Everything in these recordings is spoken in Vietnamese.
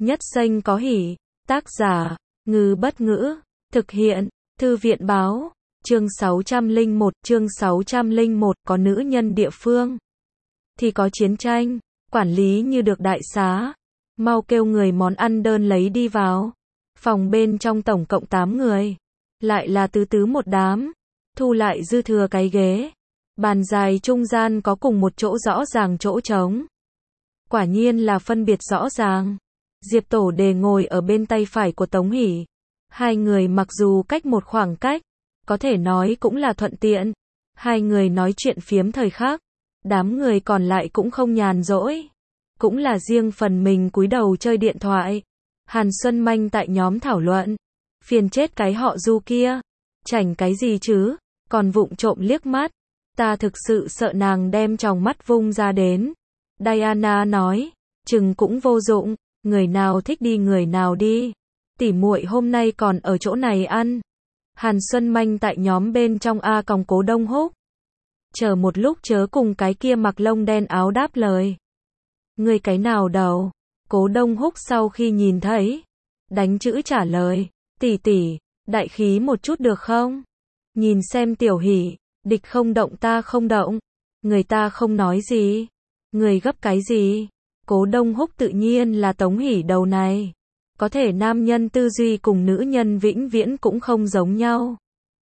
Nhất Xanh có hỉ. Tác giả, Ngư Bất Ngữ. Thực hiện, Thư viện Báo. Chương 601, chương 601, có nữ nhân địa phương thì có chiến tranh, quản lý như được đại xá. Mau kêu người món ăn đơn lấy đi vào. Phòng bên trong tổng cộng 8 người. Lại là tứ tứ một đám. Thu lại dư thừa cái ghế. Bàn dài trung gian có cùng một chỗ rõ ràng chỗ trống. Quả nhiên là phân biệt rõ ràng. Diệp Tổ Đề ngồi ở bên tay phải của Tống Hỷ. Hai người mặc dù cách một khoảng cách, có thể nói cũng là thuận tiện. Hai người nói chuyện phiếm thời khắc. Đám người còn lại cũng không nhàn rỗi. Cũng là riêng phần mình cúi đầu chơi điện thoại. Hàn Xuân Manh tại nhóm thảo luận. Phiền chết cái họ Du kia. Chảnh cái gì chứ, còn vụng trộm liếc mắt. Ta thực sự sợ nàng đem tròng mắt vung ra đến. Diana nói, chừng cũng vô dụng, người nào thích đi người nào đi. Tỉ muội hôm nay còn ở chỗ này ăn. Hàn Xuân Manh tại nhóm bên trong A còng Cố Đông Húc. Chờ một lúc chớ cùng cái kia mặc lông đen áo đáp lời. Người cái nào đầu? Cố Đông Húc sau khi nhìn thấy, đánh chữ trả lời, tỷ tỷ, đại khí một chút được không? Nhìn xem Tiểu Hỷ, địch không động ta không động. Người ta không nói gì. Người gấp cái gì? Cố Đông Húc tự nhiên là Tống Hỷ đầu này. Có thể nam nhân tư duy cùng nữ nhân vĩnh viễn cũng không giống nhau.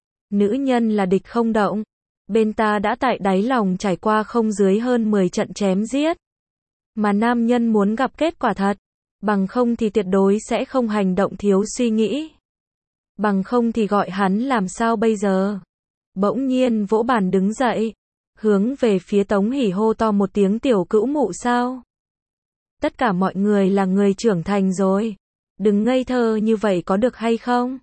Nữ nhân là địch không động. Bên ta đã tại đáy lòng trải qua không dưới hơn 10 trận chém giết. Mà nam nhân muốn gặp kết quả thật. Bằng không thì tuyệt đối sẽ không hành động thiếu suy nghĩ. Bằng không thì gọi hắn làm sao bây giờ? Bỗng nhiên vỗ bàn đứng dậy. Hướng về phía Tống Hỷ hô to một tiếng tiểu cữu mụ sao? Tất cả mọi người là người trưởng thành rồi. Đừng ngây thơ như vậy có được hay không?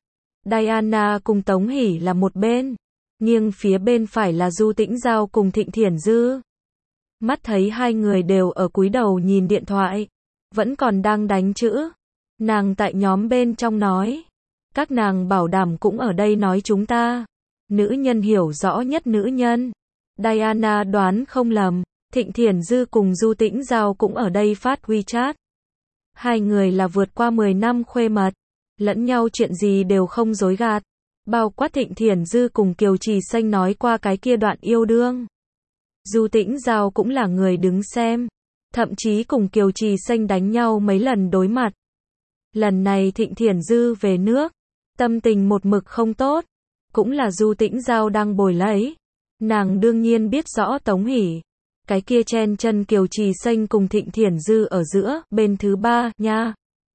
Diana cùng Tống Hỷ là một bên. Nghiêng phía bên phải là Du Tĩnh Giao cùng Thịnh Thiển Dư. Mắt thấy hai người đều ở cúi đầu nhìn điện thoại. Vẫn còn đang đánh chữ. Nàng tại nhóm bên trong nói. Các nàng bảo đảm cũng ở đây nói chúng ta. Nữ nhân hiểu rõ nhất nữ nhân. Diana đoán không lầm. Thịnh Thiển Dư cùng Du Tĩnh Giao cũng ở đây phát WeChat. Hai người là vượt qua 10 năm khuê mật. Lẫn nhau chuyện gì đều không dối gạt. Bao quát Thịnh Thiển Dư cùng Kiều Trì Xanh nói qua cái kia đoạn yêu đương. Du Tĩnh Giao cũng là người đứng xem. Thậm chí cùng Kiều Trì Xanh đánh nhau mấy lần đối mặt. Lần này Thịnh Thiển Dư về nước. Tâm tình một mực không tốt. Cũng là Du Tĩnh Giao đang bồi lấy. Nàng đương nhiên biết rõ Tống Hỷ. Cái kia chen chân Kiều Trì Xanh cùng Thịnh Thiển Dư ở giữa, bên thứ ba, nha.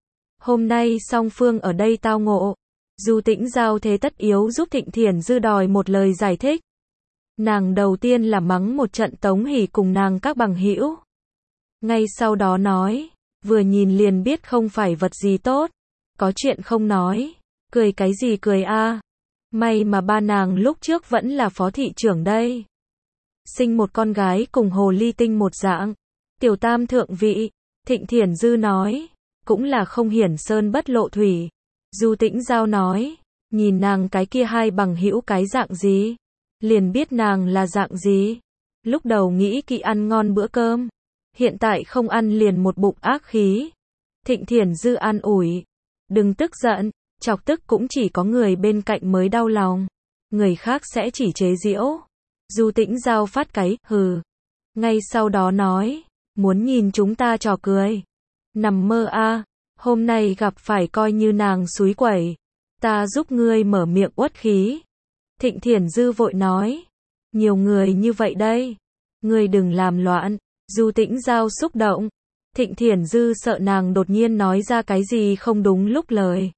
Hôm nay song phương ở đây tao ngộ. Du Tĩnh Giao thế tất yếu giúp Thịnh Thiển Dư đòi một lời giải thích. Nàng đầu tiên là mắng một trận Tống Hỷ cùng nàng các bằng hữu. Ngay sau đó nói, vừa nhìn liền biết không phải vật gì tốt. Có chuyện không nói. Cười cái gì cười a? May mà ba nàng lúc trước vẫn là phó thị trưởng đây. Sinh một con gái cùng hồ ly tinh một dạng. Tiểu tam thượng vị. Thịnh Thiển Dư nói. Cũng là không hiển sơn bất lộ thủy. Du Tĩnh Giao nói. Nhìn nàng cái kia hai bằng hữu cái dạng gì. Liền biết nàng là dạng gì. Lúc đầu nghĩ kỹ ăn ngon bữa cơm. Hiện tại không ăn liền một bụng ác khí. Thịnh Thiển Dư an ủi. Đừng tức giận. Chọc tức cũng chỉ có người bên cạnh mới đau lòng. Người khác sẽ chỉ chế giễu. Du Tĩnh Giao phát cái, hừ. Ngay sau đó nói. Muốn nhìn chúng ta trò cười. Nằm mơ a. Hôm nay gặp phải coi như nàng xúi quẩy. Ta giúp ngươi mở miệng uất khí. Thịnh Thiển Dư vội nói. Nhiều người như vậy đây. Ngươi đừng làm loạn. Du Tĩnh Giao xúc động. Thịnh Thiển Dư sợ nàng đột nhiên nói ra cái gì không đúng lúc lời.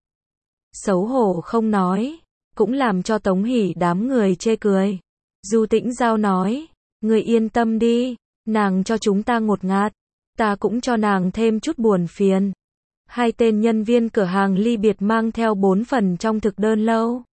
Xấu hổ không nói. Cũng làm cho Tống Hỷ đám người chê cười. Du Tĩnh Giao nói. Ngươi yên tâm đi. Nàng cho chúng ta ngột ngạt. Ta cũng cho nàng thêm chút buồn phiền. Hai tên nhân viên cửa hàng ly biệt mang theo 4 phần trong thực đơn lâu.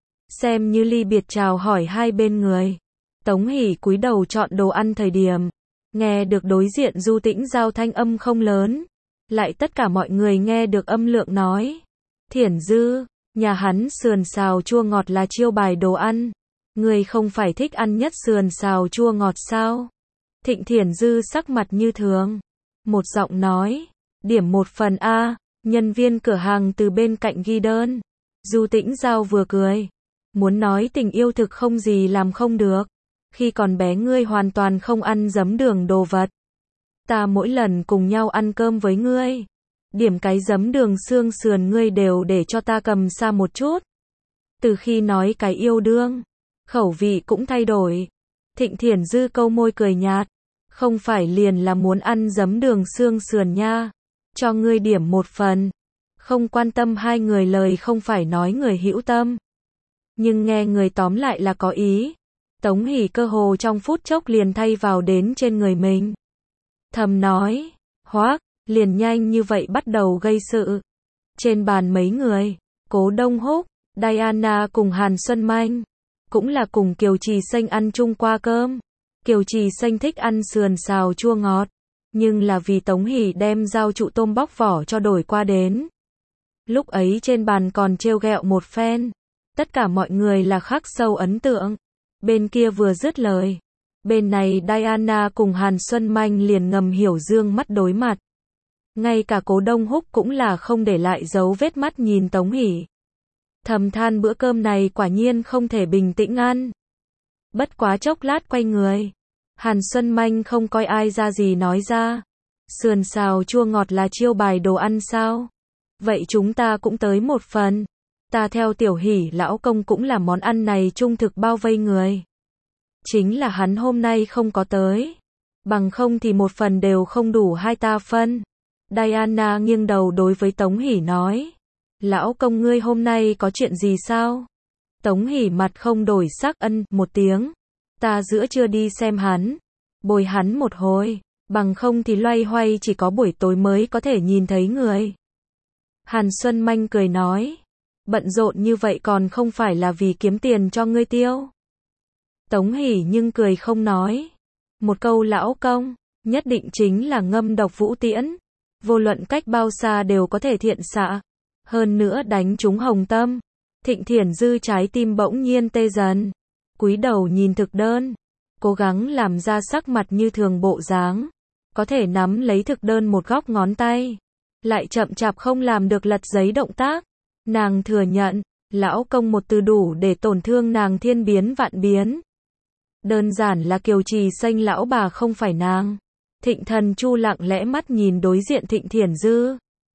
Xem như ly biệt chào hỏi hai bên người. Tống Hỷ cúi đầu chọn đồ ăn thời điểm. Nghe được đối diện Du Tĩnh Giao thanh âm không lớn. Lại tất cả mọi người nghe được âm lượng nói. Thiển Dư, nhà hắn sườn xào chua ngọt là chiêu bài đồ ăn. Người không phải thích ăn nhất sườn xào chua ngọt sao? Thịnh Thiển Dư sắc mặt như thường. Một giọng nói. Điểm 1 phần a. Nhân viên cửa hàng từ bên cạnh ghi đơn. Du Tĩnh Giao vừa cười. Muốn nói tình yêu thực không gì làm không được. Khi còn bé ngươi hoàn toàn không ăn giấm đường đồ vật. Ta mỗi lần cùng nhau ăn cơm với ngươi. Điểm cái giấm đường xương sườn ngươi đều để cho ta cầm xa một chút. Từ khi nói cái yêu đương, khẩu vị cũng thay đổi. Thịnh Thiển Dư câu môi cười nhạt. Không phải liền là muốn ăn giấm đường xương sườn nha. Cho ngươi điểm một phần. Không quan tâm hai người lời không phải nói người hữu tâm. Nhưng nghe người tóm lại là có ý. Tống Hỷ cơ hồ trong phút chốc liền thay vào đến trên người mình. Thầm nói, Hoác, liền nhanh như vậy bắt đầu gây sự. Trên bàn mấy người, Cố Đông Húc, Diana cùng Hàn Xuân Manh, cũng là cùng Kiều Trì Xanh ăn chung qua cơm. Kiều Trì Xanh thích ăn sườn xào chua ngọt, nhưng là vì Tống Hỷ đem rau trụ tôm bóc vỏ cho đổi qua đến. Lúc ấy trên bàn còn trêu ghẹo một phen, tất cả mọi người là khắc sâu ấn tượng. Bên kia vừa dứt lời, bên này Diana cùng Hàn Xuân Manh liền ngầm hiểu dương mắt đối mặt. Ngay cả Cố Đông Húc cũng là không để lại dấu vết mắt nhìn Tống Hỷ. Thầm than bữa cơm này quả nhiên không thể bình tĩnh ăn. Bất quá chốc lát quay người, Hàn Xuân Manh không coi ai ra gì nói ra. Sườn xào chua ngọt là chiêu bài đồ ăn sao? Vậy chúng ta cũng tới một phần. Ta theo Tiểu Hỷ lão công cũng là món ăn này trung thực bao vây người. Chính là hắn hôm nay không có tới. Bằng không thì một phần đều không đủ hai ta phân. Diana nghiêng đầu đối với Tống Hỷ nói. Lão công ngươi hôm nay có chuyện gì sao? Tống Hỷ mặt không đổi sắc một tiếng. Ta giữa trưa đi xem hắn. Bồi hắn một hồi. Bằng không thì loay hoay chỉ có buổi tối mới có thể nhìn thấy người. Hàn Xuân Manh cười nói. Bận rộn như vậy còn không phải là vì kiếm tiền cho ngươi tiêu. Tống Hỷ nhưng cười không nói. Một câu lão công, nhất định chính là ngâm độc vũ tiễn. Vô luận cách bao xa đều có thể thiện xạ. Hơn nữa đánh trúng hồng tâm. Thịnh Thiển Dư trái tim bỗng nhiên tê dần. Cúi đầu nhìn thực đơn. Cố gắng làm ra sắc mặt như thường bộ dáng. Có thể nắm lấy thực đơn một góc ngón tay. Lại chậm chạp không làm được lật giấy động tác. Nàng thừa nhận, lão công một từ đủ để tổn thương nàng thiên biến vạn biến. Đơn giản là Kiều Trì Xanh lão bà không phải nàng. Thịnh Thần Chu lặng lẽ mắt nhìn đối diện Thịnh Thiển Dư.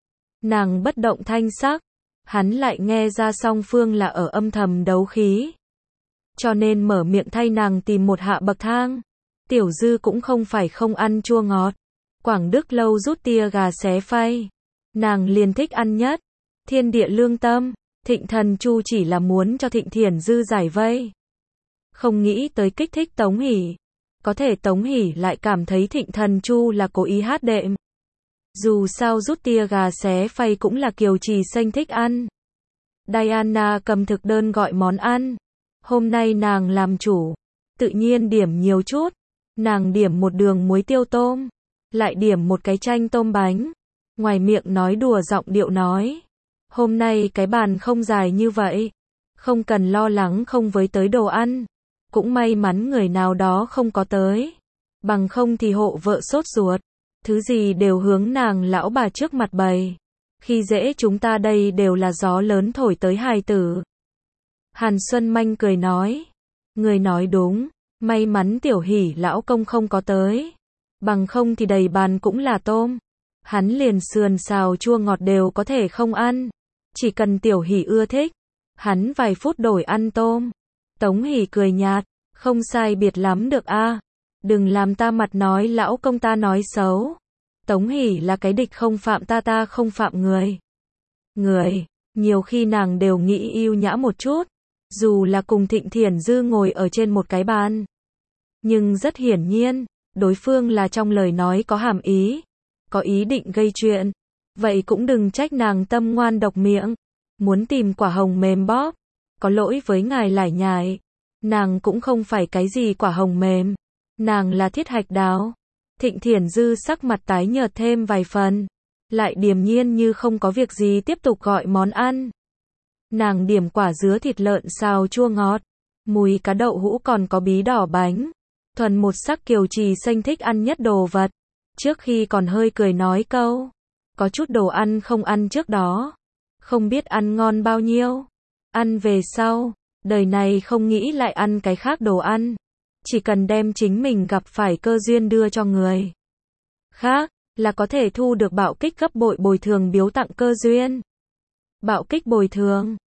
Nàng bất động thanh sắc. Hắn lại nghe ra song phương là ở âm thầm đấu khí. Cho nên mở miệng thay nàng tìm một hạ bậc thang. Tiểu Dư cũng không phải không ăn chua ngọt. Quảng Đức lâu rút tia gà xé phay. Nàng liền thích ăn nhất. Thiên địa lương tâm. Thịnh Thần Chu chỉ là muốn cho Thịnh Thiển Dư giải vây. Không nghĩ tới kích thích Tống Hỷ. Có thể Tống Hỷ lại cảm thấy Thịnh Thần Chu là cố ý hát đệm. Dù sao rút tia gà xé phay cũng là Kiều Trì Xanh thích ăn. Diana cầm thực đơn gọi món ăn. Hôm nay nàng làm chủ. Tự nhiên điểm nhiều chút. Nàng điểm một đường muối tiêu tôm. Lại điểm một cái chanh tôm bánh. Ngoài miệng nói đùa giọng điệu nói. Hôm nay cái bàn không dài như vậy. Không cần lo lắng không với tới đồ ăn. Cũng may mắn người nào đó không có tới. Bằng không thì hộ vợ sốt ruột. Thứ gì đều hướng nàng lão bà trước mặt bày. Khi dễ chúng ta đây đều là gió lớn thổi tới hài tử. Hàn Xuân Manh cười nói. Người nói đúng. May mắn Tiểu Hỷ lão công không có tới. Bằng không thì đầy bàn cũng là tôm. Hắn liền sườn xào chua ngọt đều có thể không ăn. Chỉ cần Tiểu Hỷ ưa thích. Hắn vài phút đổi ăn tôm. Tống Hỷ cười nhạt. Không sai biệt lắm được a. Đừng làm ta mặt nói lão công ta nói xấu. Tống Hỷ là cái địch không phạm ta, ta không phạm người. Nhiều khi nàng đều nghĩ yêu nhã một chút. Dù là cùng Thịnh Thiển Dư ngồi ở trên một cái bàn. Nhưng rất hiển nhiên, đối phương là trong lời nói có hàm ý. Có ý định gây chuyện. Vậy cũng đừng trách nàng tâm ngoan độc miệng. Muốn tìm quả hồng mềm bóp. Có lỗi với ngài lải nhải. Nàng cũng không phải cái gì quả hồng mềm. Nàng là thiết hạch đào. Thịnh Thiển Dư sắc mặt tái nhợt thêm vài phần. Lại điềm nhiên như không có việc gì tiếp tục gọi món ăn. Nàng điểm quả dứa thịt lợn xào chua ngọt. Mùi cá đậu hũ còn có bí đỏ bánh. Thuần một sắc Kiều Trì Xanh thích ăn nhất đồ vật. Trước khi còn hơi cười nói câu. có chút đồ ăn không ăn trước đó, không biết ăn ngon bao nhiêu. Ăn về sau, đời này không nghĩ lại ăn cái khác đồ ăn, chỉ cần đem chính mình gặp phải cơ duyên đưa cho người khác, là có thể thu được bạo kích gấp bội bồi thường biếu tặng cơ duyên. Bạo kích bồi thường